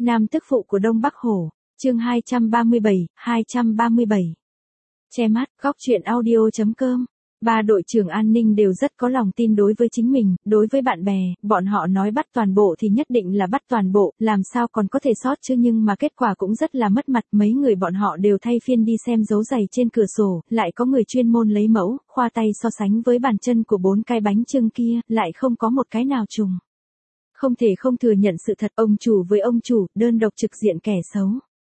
Nam tức phụ của Đông Bắc Hổ, chương 237. Che mắt, góc truyện audio.com. Ba đội trưởng an ninh đều rất có lòng tin đối với chính mình, đối với bạn bè, bọn họ nói bắt toàn bộ thì nhất định là bắt toàn bộ, làm sao còn có thể sót chứ, nhưng mà kết quả cũng rất là mất mặt. Mấy người bọn họ đều thay phiên đi xem dấu giày trên cửa sổ, lại có người chuyên môn lấy mẫu, khoa tay so sánh với bàn chân của 4 cái bánh chưng kia, lại không có một cái nào trùng. Không thể không thừa nhận sự thật, ông chủ với ông chủ, đơn độc trực diện kẻ xấu.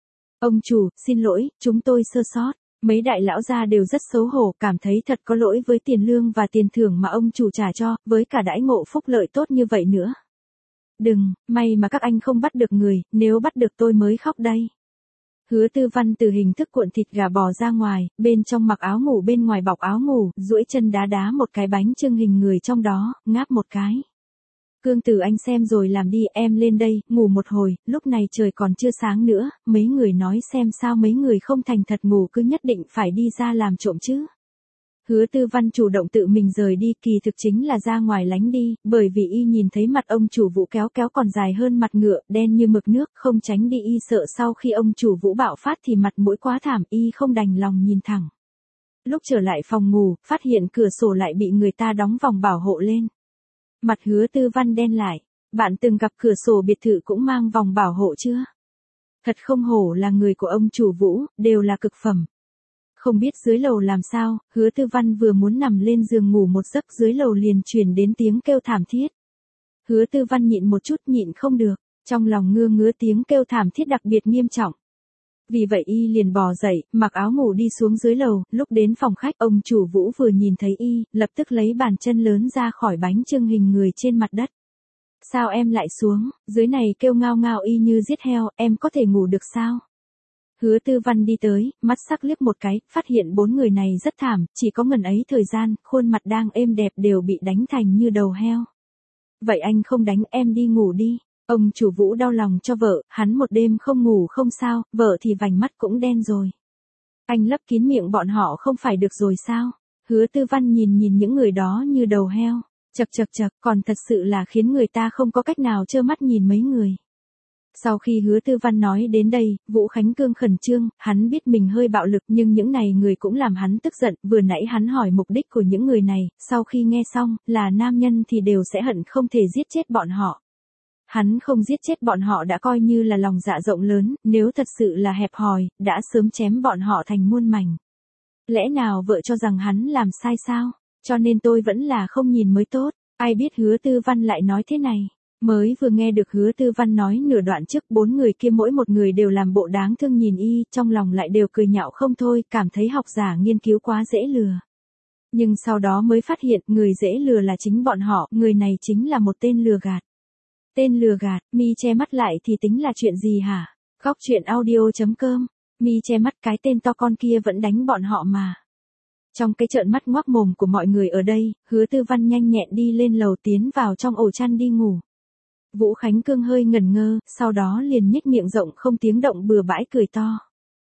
Ông chủ, xin lỗi, chúng tôi sơ sót. Mấy đại lão gia đều rất xấu hổ, cảm thấy thật có lỗi với tiền lương và tiền thưởng mà ông chủ trả cho, với cả đãi ngộ phúc lợi tốt như vậy nữa. Đừng, may mà các anh không bắt được người, nếu bắt được tôi mới khóc đây. Hứa Tư Văn từ hình thức cuộn thịt gà bò ra ngoài, bên trong mặc áo ngủ bên ngoài bọc áo ngủ, duỗi chân đá đá một cái bánh chưng hình người trong đó, ngáp một cái. Cương Tử anh xem rồi làm đi, em lên đây, ngủ một hồi, lúc này trời còn chưa sáng nữa, mấy người nói xem sao mấy người không thành thật ngủ cứ nhất định phải đi ra làm trộm chứ. Hứa Tư Văn chủ động tự mình rời đi, kỳ thực chính là ra ngoài lánh đi, bởi vì y nhìn thấy mặt ông chủ Vũ kéo còn dài hơn mặt ngựa, đen như mực nước, không tránh đi y sợ sau khi ông chủ Vũ bạo phát thì mặt mũi quá thảm, y không đành lòng nhìn thẳng. Lúc trở lại phòng ngủ, phát hiện cửa sổ lại bị người ta đóng vòng bảo hộ lên. Mặt Hứa Tư Văn đen lại, bạn từng gặp cửa sổ biệt thự cũng mang vòng bảo hộ chưa? Thật không hổ là người của ông chủ Vũ, đều là cực phẩm. Không biết dưới lầu làm sao, Hứa Tư Văn vừa muốn nằm lên giường ngủ một giấc dưới lầu liền truyền đến tiếng kêu thảm thiết. Hứa Tư Văn nhịn một chút nhịn không được, trong lòng ngứa tiếng kêu thảm thiết đặc biệt nghiêm trọng. Vì vậy y liền bò dậy, mặc áo ngủ đi xuống dưới lầu, lúc đến phòng khách ông chủ Vũ vừa nhìn thấy y, lập tức lấy bàn chân lớn ra khỏi bánh chưng hình người trên mặt đất. Sao em lại xuống, dưới này kêu ngao ngao y như giết heo, em có thể ngủ được sao? Hứa Tư Văn đi tới, mắt sắc liếc một cái, phát hiện 4 người này rất thảm, chỉ có ngần ấy thời gian, khuôn mặt đang êm đẹp đều bị đánh thành như đầu heo. Vậy anh không đánh em đi ngủ đi. Ông chủ Vũ đau lòng cho vợ, hắn một đêm không ngủ không sao, vợ thì vành mắt cũng đen rồi. Anh lấp kín miệng bọn họ không phải được rồi sao? Hứa Tư Văn nhìn những người đó như đầu heo, chật, còn thật sự là khiến người ta không có cách nào trơ mắt nhìn mấy người. Sau khi Hứa Tư Văn nói đến đây, Vũ Khánh Cương khẩn trương, hắn biết mình hơi bạo lực nhưng những này người cũng làm hắn tức giận, vừa nãy hắn hỏi mục đích của những người này, sau khi nghe xong, là nam nhân thì đều sẽ hận không thể giết chết bọn họ. Hắn không giết chết bọn họ đã coi như là lòng dạ rộng lớn, nếu thật sự là hẹp hòi, đã sớm chém bọn họ thành muôn mảnh. Lẽ nào vợ cho rằng hắn làm sai sao? Cho nên tôi vẫn là không nhìn mới tốt. Ai biết Hứa Tư Văn lại nói thế này. Mới vừa nghe được Hứa Tư Văn nói nửa đoạn trước, 4 người kia mỗi một người đều làm bộ đáng thương nhìn y, trong lòng lại đều cười nhạo không thôi, cảm thấy học giả nghiên cứu quá dễ lừa. Nhưng sau đó mới phát hiện, người dễ lừa là chính bọn họ, người này chính là một tên lừa gạt. Tên lừa gạt, mi che mắt lại thì tính là chuyện gì hả? Góc truyện audio.com, mi che mắt cái tên to con kia vẫn đánh bọn họ mà. Trong cái trợn mắt ngoác mồm của mọi người ở đây, Hứa Tư Văn nhanh nhẹn đi lên lầu tiến vào trong ổ chăn đi ngủ. Vũ Khánh Cương hơi ngẩn ngơ, sau đó liền nhếch miệng rộng không tiếng động bừa bãi cười to.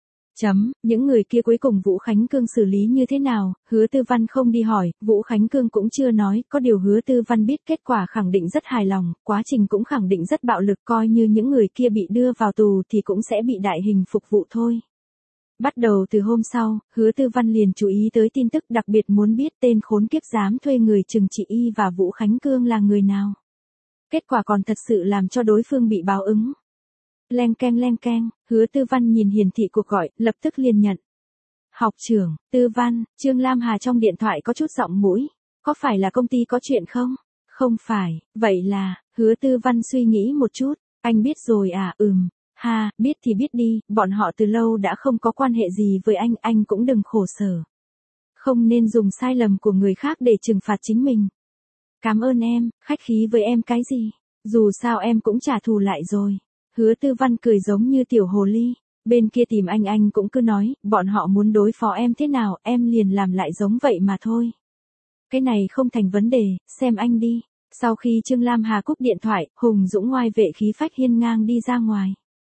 Những người kia cuối cùng Vũ Khánh Cương xử lý như thế nào, Hứa Tư Văn không đi hỏi, Vũ Khánh Cương cũng chưa nói, có điều Hứa Tư Văn biết kết quả khẳng định rất hài lòng, quá trình cũng khẳng định rất bạo lực, coi như những người kia bị đưa vào tù thì cũng sẽ bị đại hình phục vụ thôi. Bắt đầu từ hôm sau, Hứa Tư Văn liền chú ý tới tin tức, đặc biệt muốn biết tên khốn kiếp dám thuê người trừng trị y và Vũ Khánh Cương là người nào. Kết quả còn thật sự làm cho đối phương bị báo ứng. Leng keng, Hứa Tư Văn nhìn hiển thị cuộc gọi, lập tức liền nhận. Học trưởng, Tư Văn, Trương Lam Hà trong điện thoại có chút giọng mũi. Có phải là công ty có chuyện không? Không phải, vậy là, Hứa Tư Văn suy nghĩ một chút. Anh biết rồi à, ha, biết thì biết đi, bọn họ từ lâu đã không có quan hệ gì với anh cũng đừng khổ sở. Không nên dùng sai lầm của người khác để trừng phạt chính mình. Cảm ơn em, khách khí với em cái gì? Dù sao em cũng trả thù lại rồi. Hứa Tư Văn cười giống như tiểu hồ ly. Bên kia tìm anh cũng cứ nói, bọn họ muốn đối phó em thế nào, em liền làm lại giống vậy mà thôi. Cái này không thành vấn đề, xem anh đi. Sau khi Trương Lam Hà cúp điện thoại, Hùng Dũng ngoai vệ khí phách hiên ngang đi ra ngoài.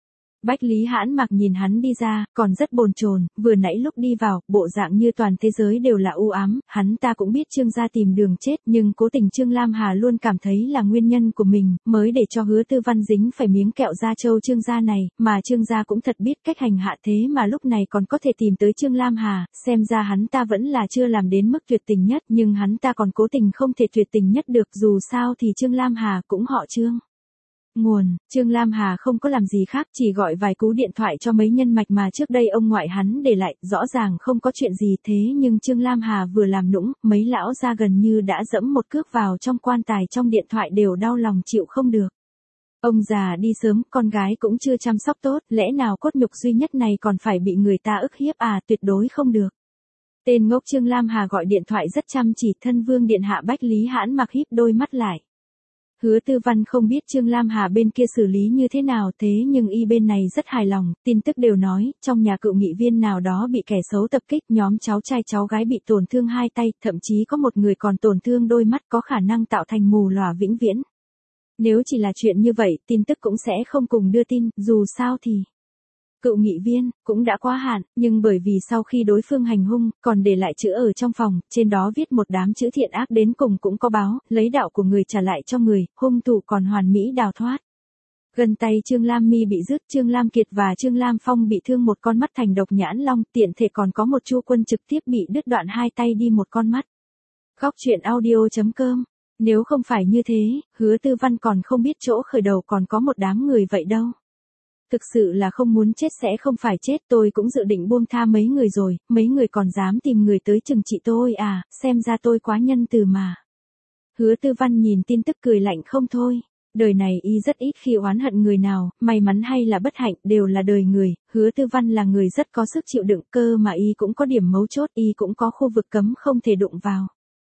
Bách Lý Hãn Mặc nhìn hắn đi ra, còn rất bồn chồn, vừa nãy lúc đi vào, bộ dạng như toàn thế giới đều là u ám, hắn ta cũng biết Trương gia tìm đường chết, nhưng cố tình Trương Lam Hà luôn cảm thấy là nguyên nhân của mình, mới để cho Hứa Tư Văn dính phải miếng kẹo da trâu Trương gia này, mà Trương gia cũng thật biết cách hành hạ thế mà lúc này còn có thể tìm tới Trương Lam Hà, xem ra hắn ta vẫn là chưa làm đến mức tuyệt tình nhất, nhưng hắn ta còn cố tình không thể tuyệt tình nhất được, dù sao thì Trương Lam Hà cũng họ Trương. Nguồn, Trương Lam Hà không có làm gì khác, chỉ gọi vài cú điện thoại cho mấy nhân mạch mà trước đây ông ngoại hắn để lại, rõ ràng không có chuyện gì thế nhưng Trương Lam Hà vừa làm nũng, mấy lão gia gần như đã dẫm một cước vào trong quan tài trong điện thoại đều đau lòng chịu không được. Ông già đi sớm, con gái cũng chưa chăm sóc tốt, lẽ nào cốt nhục duy nhất này còn phải bị người ta ức hiếp à, tuyệt đối không được. Tên ngốc Trương Lam Hà gọi điện thoại rất chăm chỉ, thân vương điện hạ Bách Lý Hãn Mặc híp đôi mắt lại. Hứa Tư Văn không biết Trương Lam Hà bên kia xử lý như thế nào thế nhưng y bên này rất hài lòng, tin tức đều nói, trong nhà cựu nghị viên nào đó bị kẻ xấu tập kích, nhóm cháu trai cháu gái bị tổn thương hai tay, thậm chí có một người còn tổn thương đôi mắt, có khả năng tạo thành mù lòa vĩnh viễn. Nếu chỉ là chuyện như vậy, tin tức cũng sẽ không cùng đưa tin, dù sao thì cựu nghị viên cũng đã quá hạn, nhưng bởi vì sau khi đối phương hành hung, còn để lại chữ ở trong phòng, trên đó viết một đám chữ thiện ác đến cùng cũng có báo, lấy đạo của người trả lại cho người, hung thủ còn hoàn mỹ đào thoát. Gần tay Trương Lam Mi bị rứt, Trương Lam Kiệt và Trương Lam Phong bị thương một con mắt thành độc nhãn long, tiện thể còn có một Chu Quân trực tiếp bị đứt đoạn hai tay đi một con mắt. Góc truyện audio.com. Nếu không phải như thế, Hứa Tư Văn còn không biết chỗ khởi đầu còn có một đám người vậy đâu. Thực sự là không muốn chết sẽ không phải chết, tôi cũng dự định buông tha mấy người rồi, mấy người còn dám tìm người tới trừng trị tôi à, xem ra tôi quá nhân từ mà. Hứa Tư Văn nhìn tin tức cười lạnh không thôi. Đời này y rất ít khi oán hận người nào, may mắn hay là bất hạnh đều là đời người, Hứa Tư Văn là người rất có sức chịu đựng, cơ mà y cũng có điểm mấu chốt, y cũng có khu vực cấm không thể đụng vào.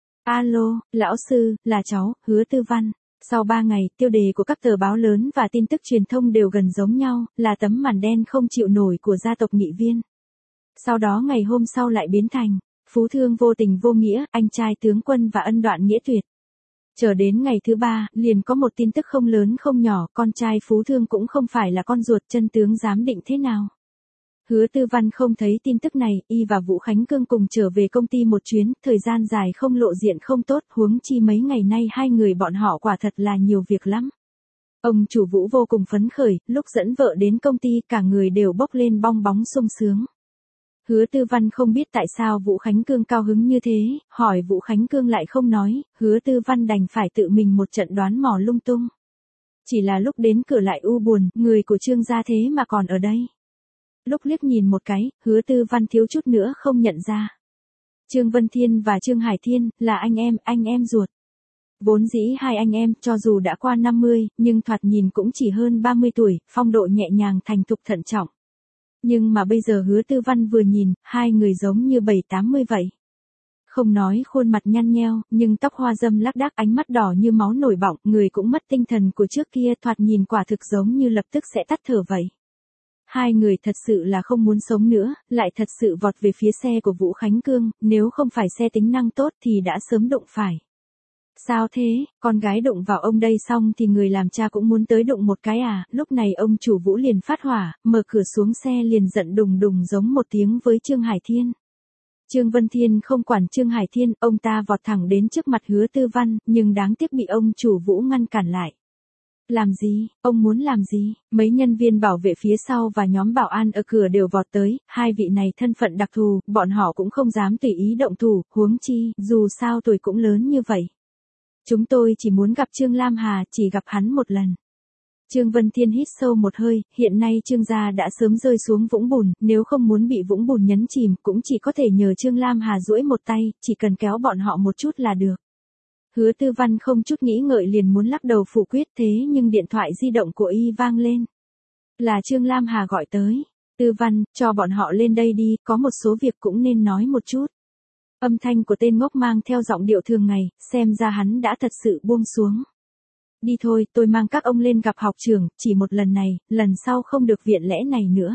Alo, lão sư, là cháu, Hứa Tư Văn. Sau 3 ngày, tiêu đề của các tờ báo lớn và tin tức truyền thông đều gần giống nhau, là tấm màn đen không chịu nổi của gia tộc nghị viên. Sau đó ngày hôm sau lại biến thành, phú thương vô tình vô nghĩa, anh trai tướng quân và ân đoạn nghĩa tuyệt. Chờ đến ngày thứ 3, liền có một tin tức không lớn không nhỏ, con trai phú thương cũng không phải là con ruột, chân tướng giám định thế nào. Hứa Tư Văn không thấy tin tức này, y và Vũ Khánh Cương cùng trở về công ty một chuyến, thời gian dài không lộ diện không tốt, huống chi mấy ngày nay hai người bọn họ quả thật là nhiều việc lắm. Ông chủ Vũ vô cùng phấn khởi, lúc dẫn vợ đến công ty cả người đều bốc lên bong bóng sung sướng. Hứa Tư Văn không biết tại sao Vũ Khánh Cương cao hứng như thế, hỏi Vũ Khánh Cương lại không nói, Hứa Tư Văn đành phải tự mình một trận đoán mò lung tung. Chỉ là lúc đến cửa lại u buồn, người của Trương gia thế mà còn ở đây. Lúc liếc nhìn một cái, Hứa Tư Văn thiếu chút nữa không nhận ra. Trương Vân Thiên và Trương Hải Thiên, là anh em ruột. Vốn dĩ hai anh em, cho dù đã qua 50, nhưng thoạt nhìn cũng chỉ hơn 30 tuổi, phong độ nhẹ nhàng thành thục thận trọng. Nhưng mà bây giờ Hứa Tư Văn vừa nhìn, hai người giống như 7-80 vậy. Không nói khuôn mặt nhăn nheo, nhưng tóc hoa râm lác đác, ánh mắt đỏ như máu nổi bỏng, người cũng mất tinh thần của trước kia, thoạt nhìn quả thực giống như lập tức sẽ tắt thở vậy. Hai người thật sự là không muốn sống nữa, lại thật sự vọt về phía xe của Vũ Khánh Cương, nếu không phải xe tính năng tốt thì đã sớm đụng phải. Sao thế, con gái đụng vào ông đây xong thì người làm cha cũng muốn tới đụng một cái à, lúc này ông chủ Vũ liền phát hỏa, mở cửa xuống xe liền giận đùng đùng giống một tiếng với Trương Hải Thiên. Trương Vân Thiên không quản Trương Hải Thiên, ông ta vọt thẳng đến trước mặt Hứa Tư Văn, nhưng đáng tiếc bị ông chủ Vũ ngăn cản lại. Làm gì, ông muốn làm gì? Mấy nhân viên bảo vệ phía sau và nhóm bảo an ở cửa đều vọt tới, hai vị này thân phận đặc thù, bọn họ cũng không dám tùy ý động thủ, huống chi, dù sao tuổi cũng lớn như vậy. Chúng tôi chỉ muốn gặp Trương Lam Hà, chỉ gặp hắn một lần. Trương Vân Thiên hít sâu một hơi, hiện nay Trương gia đã sớm rơi xuống vũng bùn, nếu không muốn bị vũng bùn nhấn chìm, cũng chỉ có thể nhờ Trương Lam Hà duỗi một tay, chỉ cần kéo bọn họ một chút là được. Hứa Tư Văn không chút nghĩ ngợi liền muốn lắc đầu phủ quyết, thế nhưng điện thoại di động của y vang lên. Là Trương Lam Hà gọi tới. Tư Văn, cho bọn họ lên đây đi, có một số việc cũng nên nói một chút. Âm thanh của tên ngốc mang theo giọng điệu thường ngày, xem ra hắn đã thật sự buông xuống. Đi thôi, tôi mang các ông lên gặp học trưởng, chỉ một lần này, lần sau không được viện lẽ này nữa.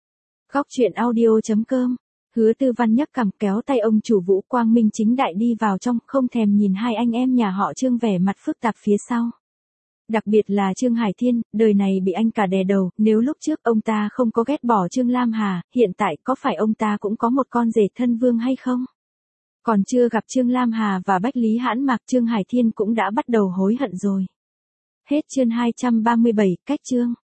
Góc truyện audio.com. Hứa Tư Văn nhấc cằm kéo tay ông chủ Vũ quang minh chính đại đi vào trong, không thèm nhìn hai anh em nhà họ Trương vẻ mặt phức tạp phía sau. Đặc biệt là Trương Hải Thiên, đời này bị anh cả đè đầu, nếu lúc trước ông ta không có ghét bỏ Trương Lam Hà, hiện tại có phải ông ta cũng có một con rể thân vương hay không? Còn chưa gặp Trương Lam Hà và Bách Lý Hãn Mạc, Trương Hải Thiên cũng đã bắt đầu hối hận rồi. Hết chương 237, cách chương.